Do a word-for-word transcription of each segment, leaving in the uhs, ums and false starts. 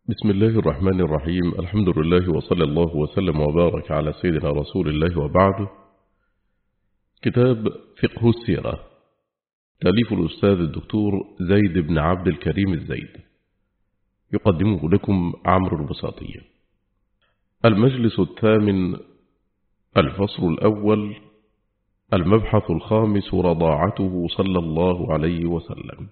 بسم الله الرحمن الرحيم. الحمد لله وصلى الله وسلم وبارك على سيدنا رسول الله وبعد. كتاب فقه السيرة تأليف الأستاذ الدكتور زيد بن عبد الكريم الزيد، يقدمه لكم عمرو البساطي. المجلس الثامن، الفصل الأول، المبحث الخامس، رضاعته صلى الله عليه وسلم.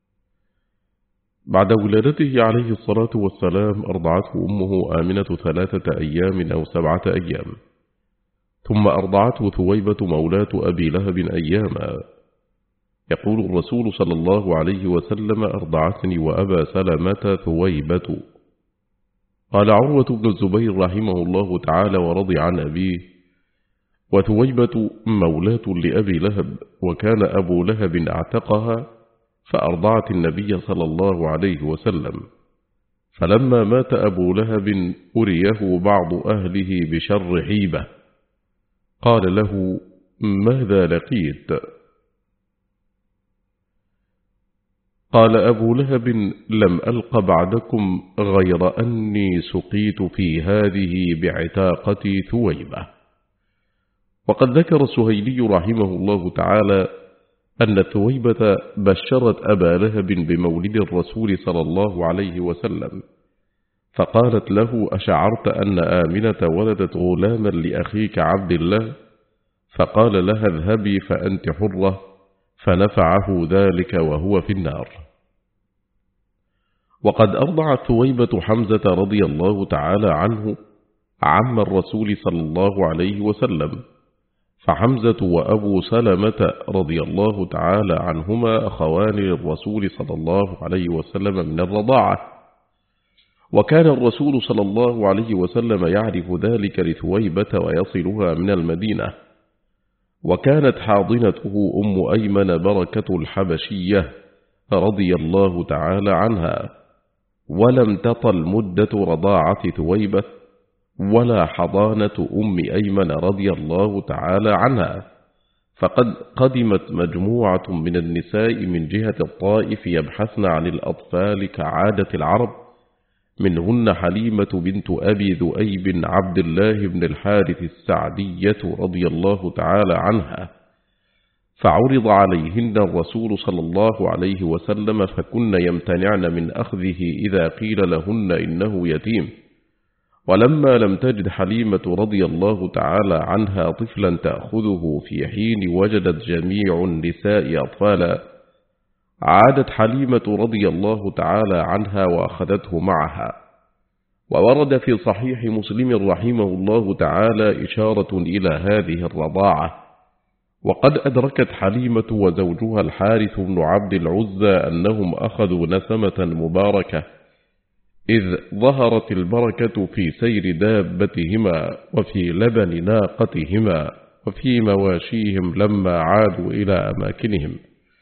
بعد ولادته عليه الصلاة والسلام أرضعته أمه آمنة ثلاثة أيام أو سبعة أيام، ثم أرضعته ثويبة مولاة أبي لهب أياما. يقول الرسول صلى الله عليه وسلم: أرضعتني وأبا سلمة ثويبة. قال عروة بن الزبير رحمه الله تعالى ورضي عن أبيه: وثويبة مولاة لأبي لهب، وكان أبو لهب اعتقها فأرضعت النبي صلى الله عليه وسلم، فلما مات أبو لهب أريه بعض أهله بشر حيبة، قال له: ماذا لقيت؟ قال أبو لهب: لم ألق بعدكم غير أني سقيت في هذه بعتاقتي ثويبة. وقد ذكر السهيلي رحمه الله تعالى أن ثويبة بشرت أبا لهب بمولد الرسول صلى الله عليه وسلم، فقالت له: أشعرت أن آمنة ولدت غلاما لأخيك عبد الله؟ فقال لها: اذهبي فأنت حرة، فنفعه ذلك وهو في النار. وقد أرضعت ثويبة حمزة رضي الله تعالى عنه عم الرسول صلى الله عليه وسلم، فحمزة وأبو سلمة رضي الله تعالى عنهما أخوان للرسول صلى الله عليه وسلم من الرضاعة، وكان الرسول صلى الله عليه وسلم يعرف ذلك لثويبة ويصلها من المدينة. وكانت حاضنته أم أيمن بركة الحبشية رضي الله تعالى عنها، ولم تطل مدة رضاعة ثويبة ولا حضانة أم أيمن رضي الله تعالى عنها، فقد قدمت مجموعة من النساء من جهة الطائف يبحثن عن الأطفال كعادة العرب، منهن حليمة بنت أبي ذؤيب عبد الله بن الحارث السعدية رضي الله تعالى عنها، فعرض عليهن الرسول صلى الله عليه وسلم، فكن يمتنعن من أخذه إذا قيل لهن إنه يتيم. ولما لم تجد حليمة رضي الله تعالى عنها طفلا تأخذه في حين وجدت جميع النساء أطفالا، عادت حليمة رضي الله تعالى عنها وأخذته معها. وورد في صحيح مسلم رحمه الله تعالى إشارة إلى هذه الرضاعة. وقد أدركت حليمة وزوجها الحارث بن عبد العزى أنهم أخذوا نسمة مباركة، إذ ظهرت البركة في سير دابتهما وفي لبن ناقتهما وفي مواشيهم لما عادوا إلى أماكنهم.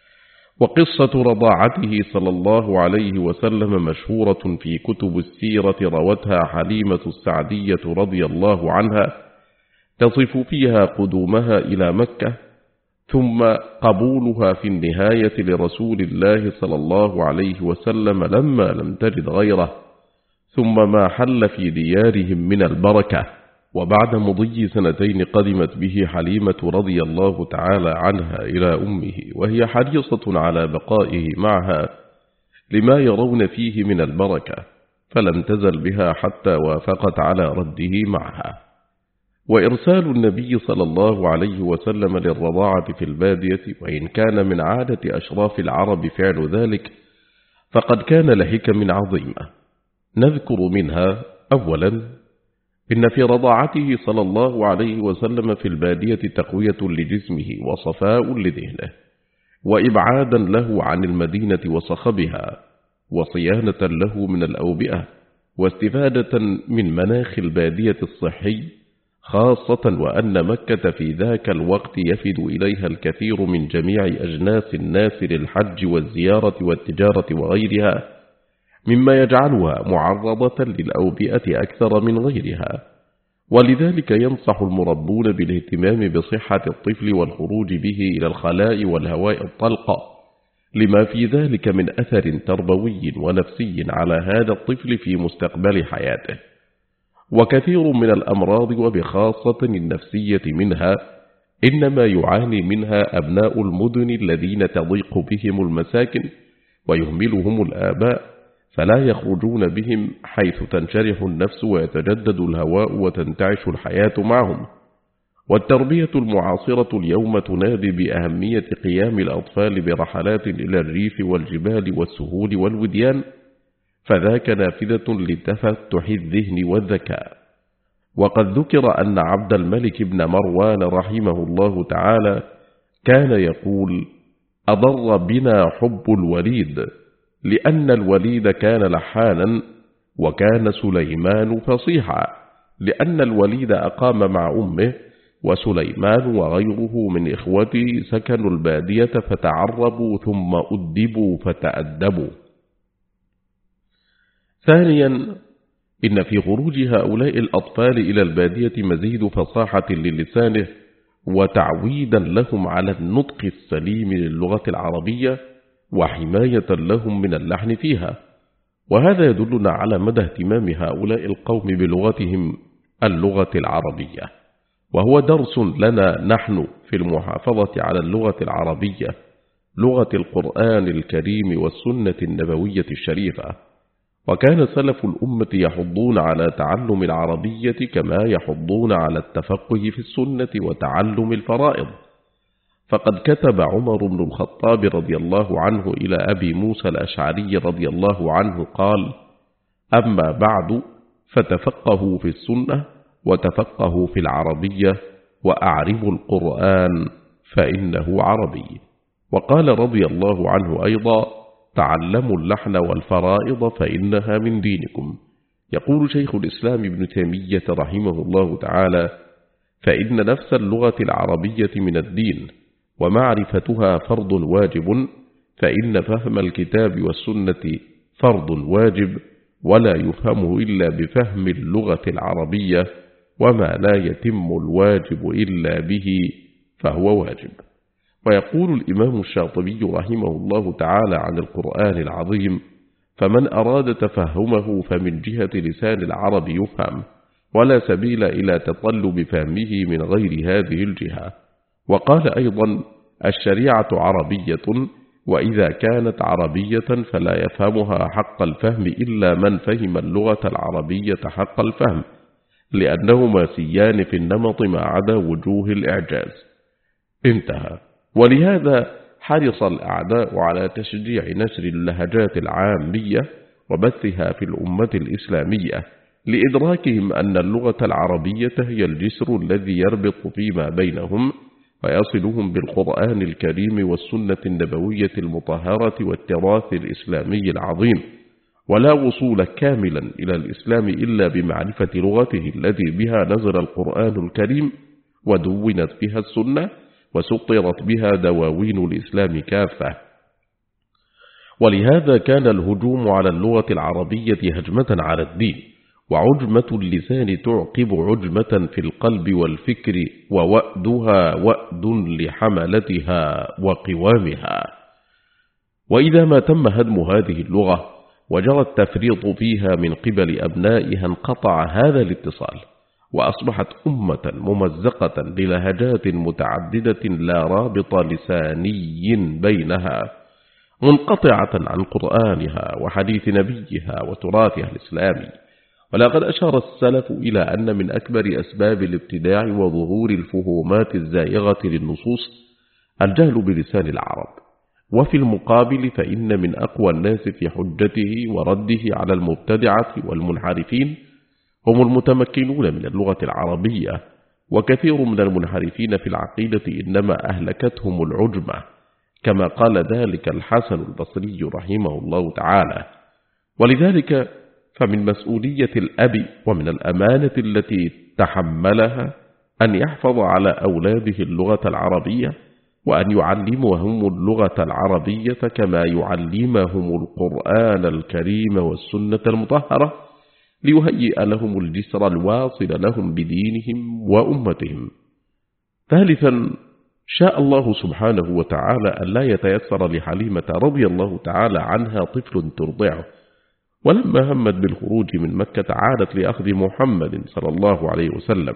وقصة رضاعته صلى الله عليه وسلم مشهورة في كتب السيرة، روتها حليمة السعدية رضي الله عنها، تصف فيها قدومها إلى مكة، ثم قبولها في النهاية لرسول الله صلى الله عليه وسلم لما لم تجد غيره، ثم ما حل في ديارهم من البركة. وبعد مضي سنتين قدمت به حليمة رضي الله تعالى عنها إلى أمه، وهي حريصة على بقائه معها لما يرون فيه من البركة، فلم تزل بها حتى وافقت على رده معها. وإرسال النبي صلى الله عليه وسلم للرضاعة في البادية، وإن كان من عادة أشراف العرب فعل ذلك، فقد كان لحكم عظيمة. نذكر منها: أولا، إن في رضاعته صلى الله عليه وسلم في البادية تقوية لجسمه وصفاء لذهنه، وإبعادا له عن المدينة وصخبها، وصيانة له من الأوبئة، واستفادة من مناخ البادية الصحي، خاصة وأن مكة في ذاك الوقت يفد إليها الكثير من جميع أجناس الناس للحج والزيارة والتجارة وغيرها، مما يجعلها معرضة للأوبئة أكثر من غيرها. ولذلك ينصح المربون بالاهتمام بصحة الطفل والخروج به إلى الخلاء والهواء الطلق، لما في ذلك من أثر تربوي ونفسي على هذا الطفل في مستقبل حياته. وكثير من الأمراض وبخاصة النفسية منها إنما يعاني منها أبناء المدن الذين تضيق بهم المساكن ويهملهم الآباء، فلا يخرجون بهم حيث تنشرح النفس ويتجدد الهواء وتنتعش الحياة معهم. والتربية المعاصرة اليوم تنادي بأهمية قيام الأطفال برحلات إلى الريف والجبال والسهول والوديان، فذاك نافذة لتفتح الذهن والذكاء. وقد ذكر أن عبد الملك بن مروان رحمه الله تعالى كان يقول: أضر بنا حب الوليد، لأن الوليد كان لحانا، وكان سليمان فصيحا، لأن الوليد أقام مع أمه، وسليمان وغيره من إخوته سكنوا البادية فتعربوا ثم أدبوا فتأدبوا. ثانيا، إن في خروج هؤلاء الأطفال إلى البادية مزيد فصاحة للسانه وتعويدا لهم على النطق السليم للغة العربية وحماية لهم من اللحن فيها. وهذا يدلنا على مدى اهتمام هؤلاء القوم بلغتهم اللغة العربية، وهو درس لنا نحن في المحافظة على اللغة العربية، لغة القرآن الكريم والسنة النبوية الشريفة. وكان سلف الأمة يحضون على تعلم العربية كما يحضون على التفقه في السنة وتعلم الفرائض. فقد كتب عمر بن الخطاب رضي الله عنه إلى أبي موسى الأشعري رضي الله عنه قال: أما بعد فتفقهوا في السنة وتفقهوا في العربية وأعربوا القرآن فإنه عربي. وقال رضي الله عنه أيضا: تعلموا اللحن والفرائض فإنها من دينكم. يقول شيخ الإسلام ابن تيمية رحمه الله تعالى: فإن نفس اللغة العربية من الدين، ومعرفتها فرض واجب، فإن فهم الكتاب والسنة فرض واجب، ولا يفهم إلا بفهم اللغة العربية، وما لا يتم الواجب إلا به فهو واجب. ويقول الإمام الشاطبي رحمه الله تعالى عن القرآن العظيم: فمن أراد تفهمه فمن جهة لسان العرب يفهم، ولا سبيل إلى تطلب فهمه من غير هذه الجهة. وقال أيضا: الشريعة عربية، وإذا كانت عربية فلا يفهمها حق الفهم إلا من فهم اللغة العربية حق الفهم، لأنهما سيان في النمط ما عدا وجوه الإعجاز. انتهى. ولهذا حرص الأعداء على تشجيع نشر اللهجات العامية وبثها في الأمة الإسلامية، لإدراكهم أن اللغة العربية هي الجسر الذي يربط فيما بينهم ويصلهم بالقرآن الكريم والسنة النبوية المطهرة والتراث الإسلامي العظيم. ولا وصول كاملا إلى الإسلام إلا بمعرفة لغته التي بها نزل القرآن الكريم ودونت بها السنة وسطرت بها دواوين الإسلام كافة. ولهذا كان الهجوم على اللغة العربية هجمة على الدين، وعجمة اللسان تعقب عجمة في القلب والفكر، ووأدها وأد لحملتها وقوامها. وإذا ما تم هدم هذه اللغة وجرى التفريط فيها من قبل أبنائها انقطع هذا الاتصال، وأصبحت أمة ممزقة بلهجات متعددة لا رابط لساني بينها، منقطعة عن قرآنها وحديث نبيها وتراثها الإسلامي. ولقد أشار السلف إلى أن من أكبر أسباب الابتداع وظهور الفهومات الزائغة للنصوص الجهل بلسان العرب. وفي المقابل فإن من أقوى الناس في حجته ورده على المبتدعة والمنحرفين هم المتمكنون من اللغة العربية. وكثير من المنحرفين في العقيدة إنما أهلكتهم العجمة، كما قال ذلك الحسن البصري رحمه الله تعالى. ولذلك فمن مسؤولية الأب ومن الأمانة التي تحملها أن يحفظ على أولاده اللغة العربية، وأن يعلمهم اللغة العربية كما يعلمهم القرآن الكريم والسنة المطهرة، ليهيئ لهم الجسر الواصل لهم بدينهم وأمتهم. ثالثا، شاء الله سبحانه وتعالى أن لا يتيسر لحليمة رضي الله تعالى عنها طفل ترضعه، ولما همت بالخروج من مكة عادت لأخذ محمد صلى الله عليه وسلم،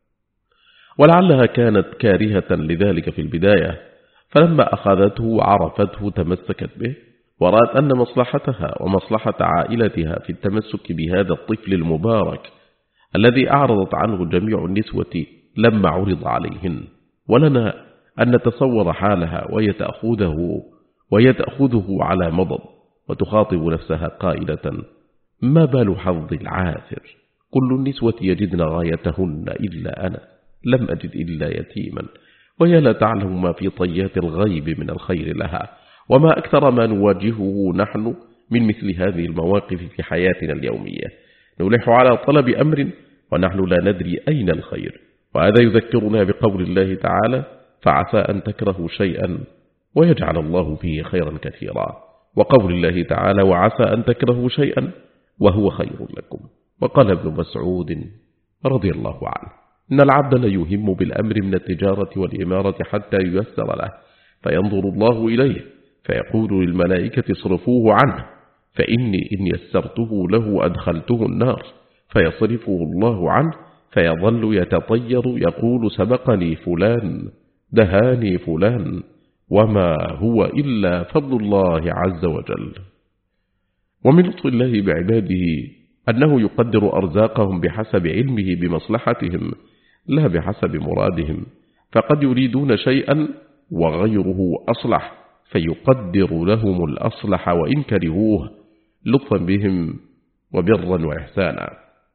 ولعلها كانت كارهة لذلك في البداية، فلما أخذته وعرفته تمسكت به، ورأت أن مصلحتها ومصلحة عائلتها في التمسك بهذا الطفل المبارك الذي أعرضت عنه جميع النسوة لما عرض عليهن. ولنا أن نتصور حالها وهي تأخذه, وهي تأخذه على مضض وتخاطب نفسها قائلة: ما بال حظ العاثر، كل النسوة يجدن غايتهن إلا أنا، لم أجد إلا يتيما، وهي لا تعلم ما في طيات الغيب من الخير لها، وما أكثر ما نواجهه نحن من مثل هذه المواقف في حياتنا اليومية، نلح على طلب أمر ونحن لا ندري أين الخير. وهذا يذكرنا بقول الله تعالى: فعسى أن تكرهوا شيئا ويجعل الله فيه خيرا كثيرا، وقول الله تعالى: وعسى أن تكرهوا شيئا وهو خير لكم. وقال ابن مسعود رضي الله عنه: إن العبد لا يهم بالأمر من التجارة والإمارة حتى ييسر له، فينظر الله إليه فيقول للملائكة اصرفوه عنه، فإني إن يسرته له أدخلته النار، فيصرفه الله عنه فيظل يتطير يقول: سبقني فلان، دهاني فلان، وما هو إلا فضل الله عز وجل. ومن لطف الله بعباده أنه يقدر أرزاقهم بحسب علمه بمصلحتهم لا بحسب مرادهم، فقد يريدون شيئا وغيره أصلح فيقدر لهم الأصلح وإن كرهوه لطفا بهم وبرا وإحسانا.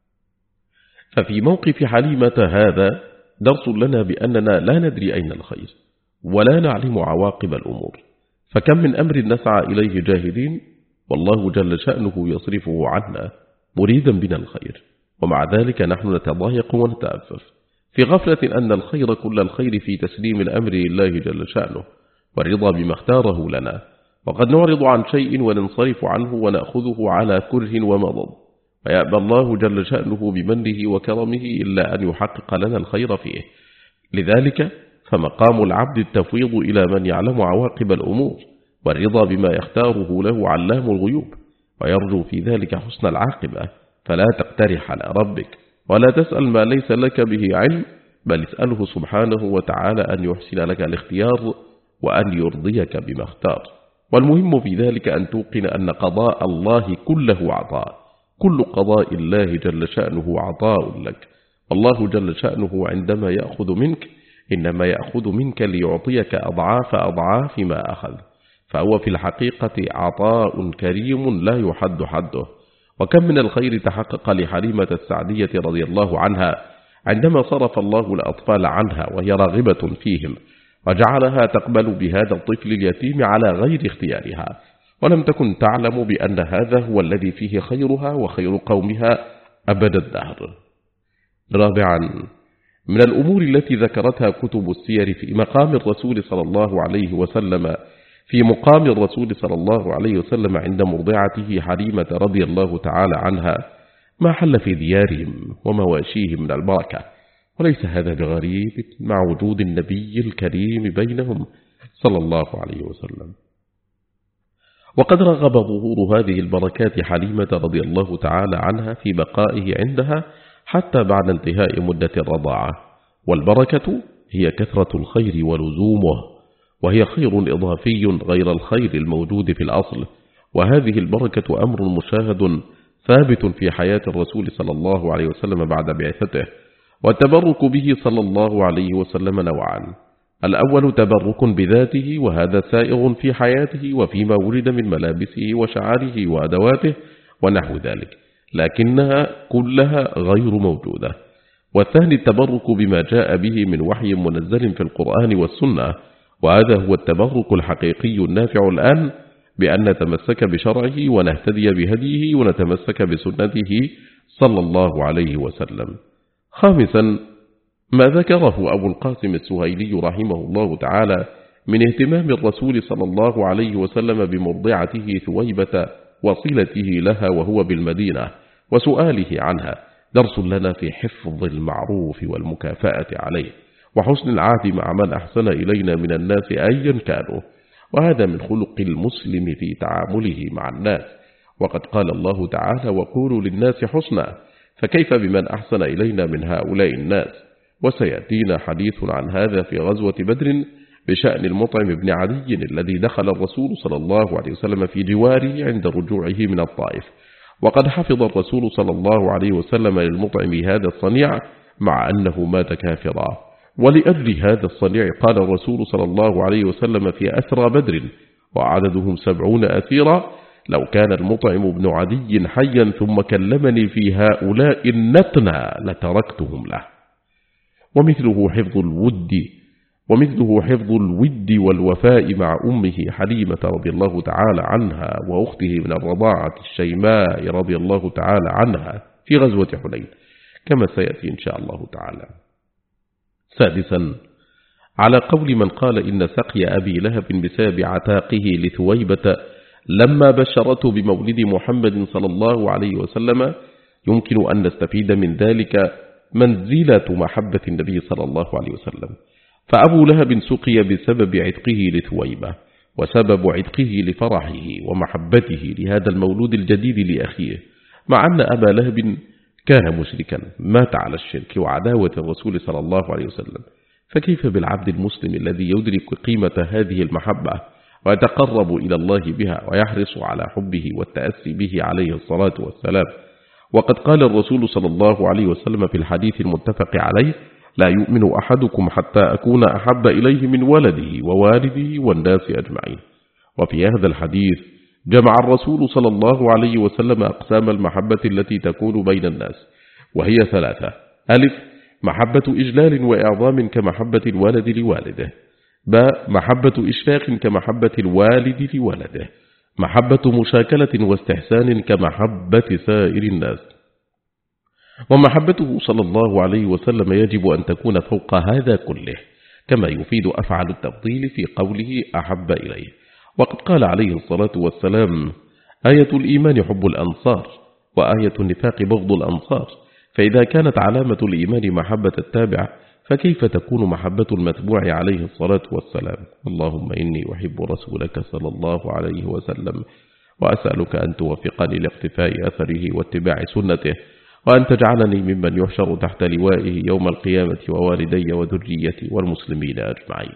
ففي موقف حليمة هذا درس لنا بأننا لا ندري أين الخير ولا نعلم عواقب الأمور، فكم من أمر نسعى إليه جاهدين والله جل شأنه يصرفه عنا مريدا بنا الخير، ومع ذلك نحن نتضايق ونتأفف في غفلة أن الخير كل الخير في تسليم الأمر لله جل شأنه والرضا بما اختاره لنا، وقد نعرض عن شيء وننصرف عنه ونأخذه على كره ومضض، ويأبى الله جل شأنه بمنه وكرمه إلا أن يحقق لنا الخير فيه. لذلك فمقام العبد التفويض إلى من يعلم عواقب الأمور والرضا بما يختاره له علام الغيوب، ويرجو في ذلك حسن العاقبة، فلا تقترح على ربك ولا تسأل ما ليس لك به علم، بل اسأله سبحانه وتعالى أن يحسن لك الاختيار وأن يرضيك بما اختار. والمهم في ذلك أن توقن أن قضاء الله كله عطاء، كل قضاء الله جل شأنه عطاء لك، الله جل شأنه عندما يأخذ منك إنما يأخذ منك ليعطيك أضعاف أضعاف ما أخذ، فهو في الحقيقة عطاء كريم لا يحد حده. وكم من الخير تحقق لحليمة السعدية رضي الله عنها عندما صرف الله الأطفال عنها وهي راغبة فيهم، وجعلها تقبل بهذا الطفل اليتيم على غير اختيارها، ولم تكن تعلم بأن هذا هو الذي فيه خيرها وخير قومها أبد الدهر. رابعا، من الأمور التي ذكرتها كتب السير في مقام الرسول صلى الله عليه وسلم في مقام الرسول صلى الله عليه وسلم عند مرضعته حليمة رضي الله تعالى عنها ما حل في ديارهم ومواشيهم من البركة، وليس هذا بغريب مع وجود النبي الكريم بينهم صلى الله عليه وسلم. وقد رغب ظهور هذه البركات حليمة رضي الله تعالى عنها في بقائه عندها حتى بعد انتهاء مدة الرضاعة، والبركة هي كثرة الخير ولزومه، وهي خير إضافي غير الخير الموجود في الأصل، وهذه البركة أمر مشاهد ثابت في حياة الرسول صلى الله عليه وسلم بعد بعثته. والتبرك به صلى الله عليه وسلم نوعان: الأول تبرك بذاته، وهذا سائغ في حياته وفيما ولد من ملابسه وشعاره وأدواته ونحو ذلك، لكنها كلها غير موجودة. والثاني التبرك بما جاء به من وحي منزل في القرآن والسنة، وهذا هو التبرك الحقيقي النافع الآن، بأن نتمسك بشرعه ونهتدي بهديه ونتمسك بسنته صلى الله عليه وسلم. خامسا، ما ذكره أبو القاسم السهيلي رحمه الله تعالى من اهتمام الرسول صلى الله عليه وسلم بمرضعته ثويبة وصلته لها وهو بالمدينة وسؤاله عنها، درس لنا في حفظ المعروف والمكافأة عليه، وحسن العهد مع من أحسن إلينا من الناس أيا كانوا، وهذا من خلق المسلم في تعامله مع الناس. وقد قال الله تعالى: وقولوا للناس حسنا، فكيف بمن أحسن إلينا من هؤلاء الناس؟ وسيأتينا حديث عن هذا في غزوة بدر بشأن المطعم بن عدي الذي دخل الرسول صلى الله عليه وسلم في جواره عند رجوعه من الطائف، وقد حفظ الرسول صلى الله عليه وسلم للمطعم هذا الصنيع مع أنه مات كافرا. ولأجل هذا الصنيع قال الرسول صلى الله عليه وسلم في أسرى بدر وعددهم سبعون أسيرا: لو كان المطعم بن عدي حيا ثم كلمني في هؤلاء النتنى لتركتهم له. ومثله حفظ الود ومثله حفظ الود والوفاء مع أمه حليمة رضي الله تعالى عنها وأخته من الرضاعة الشيماء رضي الله تعالى عنها في غزوة حنين، كما سيأتي إن شاء الله تعالى. سادسا، على قول من قال إن سقي أبي لهب بسبب عتاقه لثويبة لما بشرته بمولد محمد صلى الله عليه وسلم، يمكن أن نستفيد من ذلك منزلة محبة النبي صلى الله عليه وسلم. فأبو لهب سقي بسبب عتقه لثويبة، وسبب عتقه لفرحه ومحبته لهذا المولود الجديد لأخيه، مع أن أبا لهب كان مشركا مات على الشرك وعداوة الرسول صلى الله عليه وسلم، فكيف بالعبد المسلم الذي يدرك قيمة هذه المحبة ويتقرب إلى الله بها ويحرص على حبه والتأسي به عليه الصلاة والسلام؟ وقد قال الرسول صلى الله عليه وسلم في الحديث المتفق عليه: لا يؤمن أحدكم حتى أكون أحب إليه من ولده ووالده والناس أجمعين. وفي هذا الحديث جمع الرسول صلى الله عليه وسلم أقسام المحبة التي تكون بين الناس، وهي ثلاثة: ألف، محبة إجلال وإعظام كمحبة الولد لوالده. باء، محبة إشفاق كمحبة الوالد لولده. محبة مشاكلة واستحسان كمحبة سائر الناس. ومحبته صلى الله عليه وسلم يجب أن تكون فوق هذا كله، كما يفيد أفعل التفضيل في قوله أحب إليه. وقد قال عليه الصلاة والسلام: آية الإيمان حب الأنصار، وآية النفاق بغض الأنصار. فإذا كانت علامة الإيمان محبة التابع، فكيف تكون محبة المتبوع عليه الصلاة والسلام؟ اللهم إني أحب رسولك صلى الله عليه وسلم، وأسألك أن توفقني لاقتفاء أثره واتباع سنته، وأن تجعلني ممن يحشر تحت لوائه يوم القيامة ووالدي وذريتي والمسلمين أجمعين.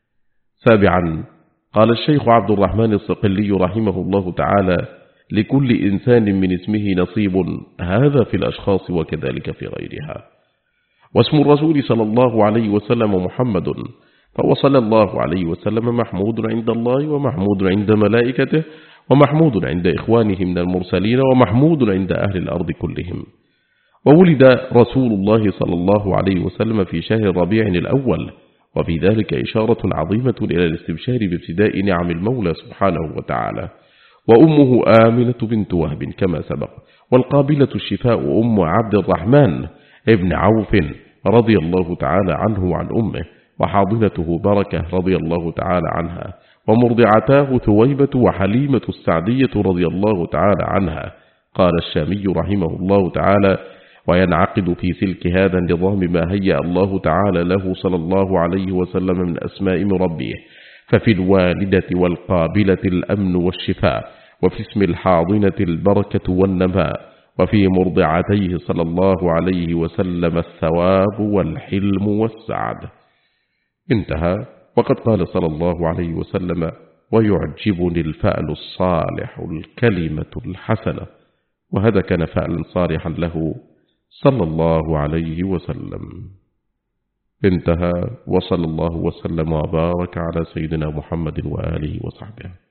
سابعا، قال الشيخ عبد الرحمن الصقلي رحمه الله تعالى: لكل إنسان من اسمه نصيب، هذا في الأشخاص وكذلك في غيرها. واسم الرسول صلى الله عليه وسلم محمد، فهو صلى الله عليه وسلم محمود عند الله، ومحمود عند ملائكته، ومحمود عند إخوانه من المرسلين، ومحمود عند أهل الأرض كلهم. وولد رسول الله صلى الله عليه وسلم في شهر ربيع الأول، وفي ذلك إشارة عظيمة إلى الاستبشار بابتداء نعم المولى سبحانه وتعالى. وأمه آمنة بنت وهب كما سبق، والقابلة الشفاء أم عبد الرحمن ابن عوف رضي الله تعالى عنه وعن أمه، وحاضنته بركة رضي الله تعالى عنها، ومرضعتاه ثويبة وحليمة السعدية رضي الله تعالى عنها. قال الشامي رحمه الله تعالى: وينعقد في سلك هذا النظام ما هيأ الله تعالى له صلى الله عليه وسلم من أسماء ربه، ففي الوالدة والقابلة الأمن والشفاء، وفي اسم الحاضنة البركة والنماء، وفي مرضعتيه صلى الله عليه وسلم الثواب والحلم والسعد. انتهى. وقد قال صلى الله عليه وسلم: ويعجبني الفأل الصالح الكلمة الحسنة. وهذا كان فألا صالحا له صلى الله عليه وسلم. انتهى. وصلى الله وسلم وبارك على سيدنا محمد وآله وصحبه.